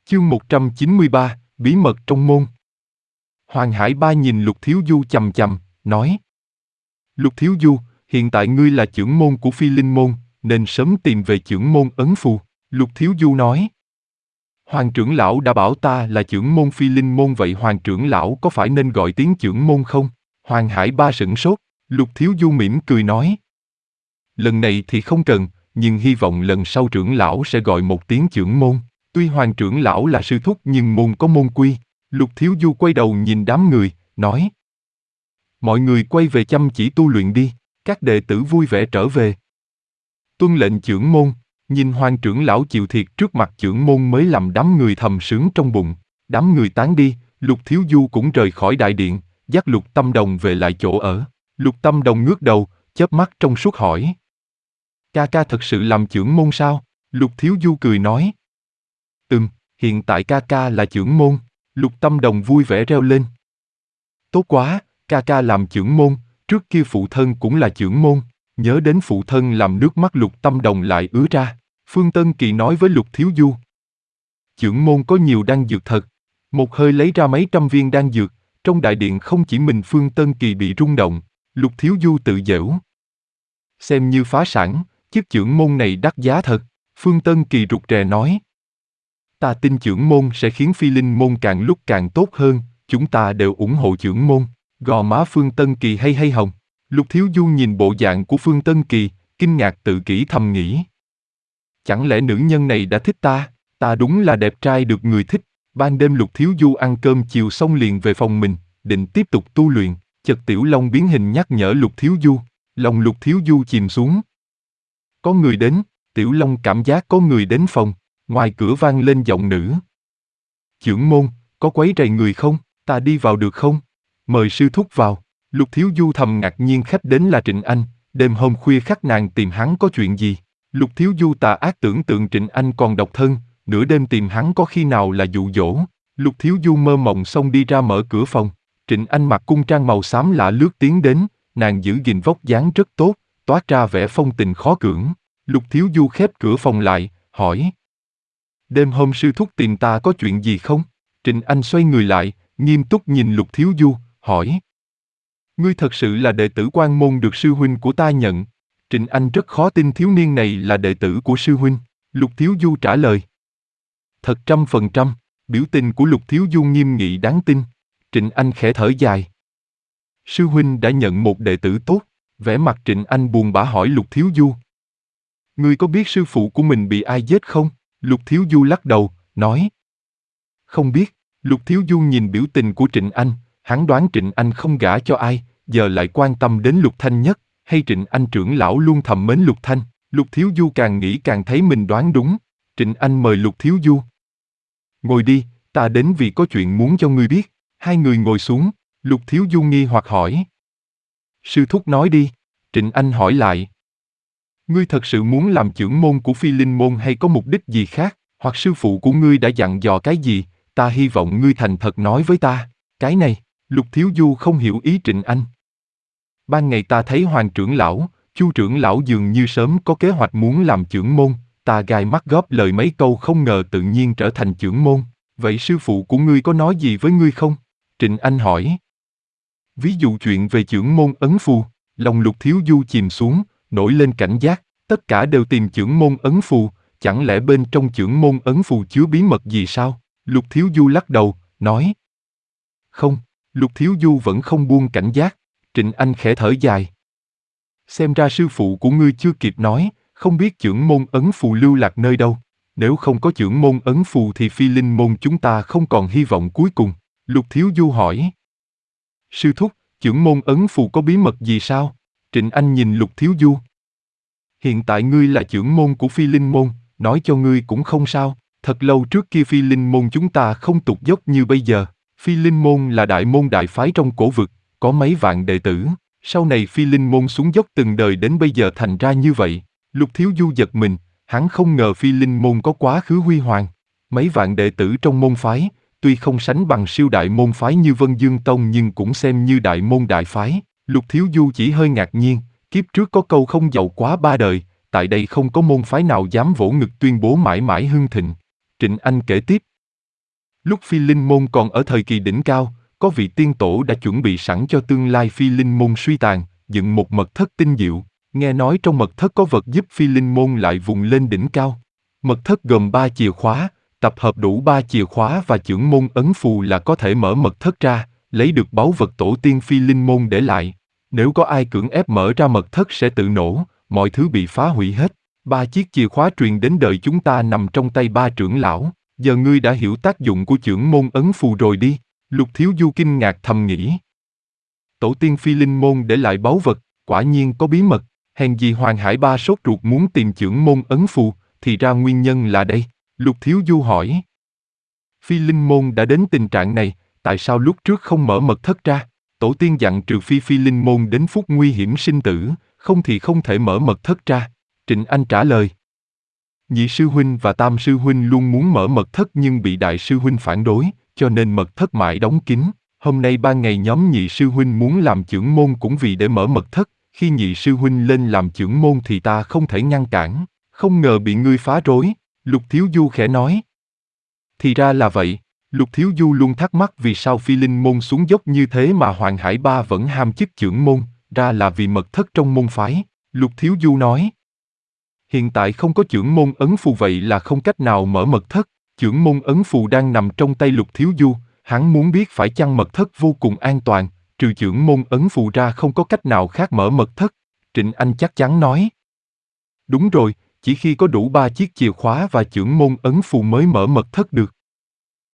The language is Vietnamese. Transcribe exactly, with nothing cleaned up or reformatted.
Chương một trăm chín mươi ba, Bí mật trong môn. Hoàng Hải Ba nhìn Lục Thiếu Du chằm chằm, nói: Lục Thiếu Du, hiện tại ngươi là trưởng môn của Phi Linh môn, nên sớm tìm về trưởng môn ấn phù. Lục Thiếu Du nói: Hoàng trưởng lão đã bảo ta là trưởng môn Phi Linh môn, vậy Hoàng trưởng lão có phải nên gọi tiếng trưởng môn không? Hoàng Hải Ba sửng sốt. Lục Thiếu Du mỉm cười nói: Lần này thì không cần, nhưng hy vọng lần sau trưởng lão sẽ gọi một tiếng trưởng môn. Tuy Hoàng trưởng lão là sư thúc nhưng môn có môn quy. Lục Thiếu Du quay đầu nhìn đám người, nói: Mọi người quay về chăm chỉ tu luyện đi, các đệ tử vui vẻ trở về. Tuân lệnh trưởng môn. Nhìn Hoàng trưởng lão chịu thiệt trước mặt trưởng môn mới làm đám người thầm sướng trong bụng. Đám người tán đi, Lục Thiếu Du cũng rời khỏi đại điện, dắt Lục Tâm Đồng về lại chỗ ở. Lục Tâm Đồng ngước đầu, chớp mắt trong suốt hỏi: Ca ca thật sự làm trưởng môn sao? Lục Thiếu Du cười nói: Ừm, hiện tại ca ca là trưởng môn. Lục Tâm Đồng vui vẻ reo lên: Tốt quá, ca ca làm trưởng môn, trước kia phụ thân cũng là trưởng môn. Nhớ đến phụ thân làm nước mắt Lục Tâm Đồng lại ứa ra. Phương Tân Kỳ nói với Lục Thiếu Du: Trưởng môn có nhiều đan dược thật. Một hơi lấy ra mấy trăm viên đan dược, trong đại điện không chỉ mình Phương Tân Kỳ bị rung động. Lục Thiếu Du tự giễu: Xem như phá sản, chức trưởng môn này đắt giá thật. Phương Tân Kỳ rụt rè nói: Ta tin trưởng môn sẽ khiến Phi Linh môn càng lúc càng tốt hơn, chúng ta đều ủng hộ trưởng môn. Gò má Phương Tân Kỳ hay hay hồng. Lục Thiếu Du nhìn bộ dạng của Phương Tân Kỳ, kinh ngạc tự kỷ thầm nghĩ: Chẳng lẽ nữ nhân này đã thích ta? Ta đúng là đẹp trai được người thích. Ban đêm Lục Thiếu Du ăn cơm chiều xong liền về phòng mình, định tiếp tục tu luyện. Chợt Tiểu Long biến hình nhắc nhở Lục Thiếu Du. Lòng Lục Thiếu Du chìm xuống. Có người đến. Tiểu Long cảm giác có người đến phòng. Ngoài cửa vang lên giọng nữ: Trưởng môn, có quấy rầy người không? Ta đi vào được không? Mời sư thúc vào. Lục Thiếu Du thầm ngạc nhiên khách đến là Trịnh Anh. Đêm hôm khuya khắc nàng tìm hắn có chuyện gì? Lục Thiếu Du tà ác tưởng tượng Trịnh Anh còn độc thân, nửa đêm tìm hắn có khi nào là dụ dỗ. Lục Thiếu Du mơ mộng xong đi ra mở cửa phòng. Trịnh Anh mặc cung trang màu xám lạ lướt tiến đến, nàng giữ gìn vóc dáng rất tốt, toát ra vẻ phong tình khó cưỡng. Lục Thiếu Du khép cửa phòng lại, hỏi: Đêm hôm sư thúc tìm ta có chuyện gì không? Trịnh Anh xoay người lại, nghiêm túc nhìn Lục Thiếu Du, hỏi: Ngươi thật sự là đệ tử Quan môn được sư huynh của ta nhận? Trịnh Anh rất khó tin thiếu niên này là đệ tử của sư huynh. Lục Thiếu Du trả lời: Thật trăm phần trăm. Biểu tình của Lục Thiếu Du nghiêm nghị đáng tin. Trịnh Anh khẽ thở dài: Sư huynh đã nhận một đệ tử tốt. Vẻ mặt Trịnh Anh buồn bã hỏi Lục Thiếu Du: Ngươi có biết sư phụ của mình bị ai giết không? Lục Thiếu Du lắc đầu, nói: Không biết. Lục Thiếu Du nhìn biểu tình của Trịnh Anh, hắn đoán Trịnh Anh không gả cho ai, giờ lại quan tâm đến Lục Thanh nhất, hay Trịnh Anh trưởng lão luôn thầm mến Lục Thanh. Lục Thiếu Du càng nghĩ càng thấy mình đoán đúng. Trịnh Anh mời Lục Thiếu Du: Ngồi đi, ta đến vì có chuyện muốn cho ngươi biết. Hai người ngồi xuống. Lục Thiếu Du nghi hoặc hỏi: Sư thúc nói đi. Trịnh Anh hỏi lại: Ngươi thật sự muốn làm trưởng môn của Phi Linh môn hay có mục đích gì khác, hoặc sư phụ của ngươi đã dặn dò cái gì? Ta hy vọng ngươi thành thật nói với ta. Cái này, Lục Thiếu Du không hiểu ý Trịnh Anh. Ban ngày ta thấy Hoàng trưởng lão, Chu trưởng lão dường như sớm có kế hoạch muốn làm trưởng môn, ta gai mắt góp lời mấy câu không ngờ tự nhiên trở thành trưởng môn. Vậy sư phụ của ngươi có nói gì với ngươi không? Trịnh Anh hỏi. Ví dụ chuyện về trưởng môn ấn phù. Lòng Lục Thiếu Du chìm xuống, nổi lên cảnh giác. Tất cả đều tìm trưởng môn ấn phù, chẳng lẽ bên trong trưởng môn ấn phù chứa bí mật gì sao? Lục Thiếu Du lắc đầu, nói: Không. Lục Thiếu Du vẫn không buông cảnh giác. Trịnh Anh khẽ thở dài. Xem ra sư phụ của ngươi chưa kịp nói, không biết trưởng môn ấn phù lưu lạc nơi đâu. Nếu không có trưởng môn ấn phù thì Phi Linh môn chúng ta không còn hy vọng cuối cùng. Lục Thiếu Du hỏi. Sư thúc, trưởng môn ấn phù có bí mật gì sao? Trịnh Anh nhìn Lục Thiếu Du. Hiện tại ngươi là trưởng môn của Phi Linh môn, nói cho ngươi cũng không sao. Thật lâu trước kia Phi Linh môn chúng ta không tụt dốc như bây giờ. Phi Linh môn là đại môn đại phái trong cổ vực, có mấy vạn đệ tử. Sau này Phi Linh môn xuống dốc từng đời đến bây giờ thành ra như vậy. Lục Thiếu Du giật mình, hắn không ngờ Phi Linh môn có quá khứ huy hoàng. Mấy vạn đệ tử trong môn phái, tuy không sánh bằng siêu đại môn phái như Vân Dương Tông nhưng cũng xem như đại môn đại phái. Lục Thiếu Du chỉ hơi ngạc nhiên, kiếp trước có câu không giàu quá ba đời, tại đây không có môn phái nào dám vỗ ngực tuyên bố mãi mãi hưng thịnh. Trịnh Anh kể tiếp. Lúc Phi Linh Môn còn ở thời kỳ đỉnh cao, có vị tiên tổ đã chuẩn bị sẵn cho tương lai Phi Linh Môn suy tàn, dựng một mật thất tinh diệu. Nghe nói trong mật thất có vật giúp Phi Linh Môn lại vùng lên đỉnh cao. Mật thất gồm ba chìa khóa, tập hợp đủ ba chìa khóa và chưởng môn ấn phù là có thể mở mật thất ra, lấy được báu vật tổ tiên Phi Linh Môn để lại. Nếu có ai cưỡng ép mở ra mật thất sẽ tự nổ, mọi thứ bị phá hủy hết. Ba chiếc chìa khóa truyền đến đời chúng ta nằm trong tay ba trưởng lão. Giờ ngươi đã hiểu tác dụng của chưởng môn ấn phù rồi đi. Lục Thiếu Du kinh ngạc thầm nghĩ. Tổ tiên Phi Linh Môn để lại báu vật, quả nhiên có bí mật. Hèn gì Hoàng Hải Ba sốt ruột muốn tìm chưởng môn ấn phù, thì ra nguyên nhân là đây. Lục Thiếu Du hỏi. Phi Linh Môn đã đến tình trạng này, tại sao lúc trước không mở mật thất ra? Tổ tiên dặn trừ phi Phi Linh Môn đến phút nguy hiểm sinh tử, không thì không thể mở mật thất ra. Trịnh Anh trả lời. Nhị sư huynh và tam sư huynh luôn muốn mở mật thất nhưng bị đại sư huynh phản đối, cho nên mật thất mãi đóng kín. Hôm nay ban ngày nhóm nhị sư huynh muốn làm chưởng môn cũng vì để mở mật thất, khi nhị sư huynh lên làm chưởng môn thì ta không thể ngăn cản, không ngờ bị ngươi phá rối, Lục Thiếu Du khẽ nói. Thì ra là vậy, Lục Thiếu Du luôn thắc mắc vì sao Phi Linh Môn xuống dốc như thế mà Hoàng Hải Ba vẫn ham chức chưởng môn, ra là vì mật thất trong môn phái, Lục Thiếu Du nói. Hiện tại không có chưởng môn ấn phù vậy là không cách nào mở mật thất, chưởng môn ấn phù đang nằm trong tay Lục Thiếu Du, hắn muốn biết phải chăng mật thất vô cùng an toàn, trừ chưởng môn ấn phù ra không có cách nào khác mở mật thất, Trịnh Anh chắc chắn nói. Đúng rồi, chỉ khi có đủ ba chiếc chìa khóa và chưởng môn ấn phù mới mở mật thất được.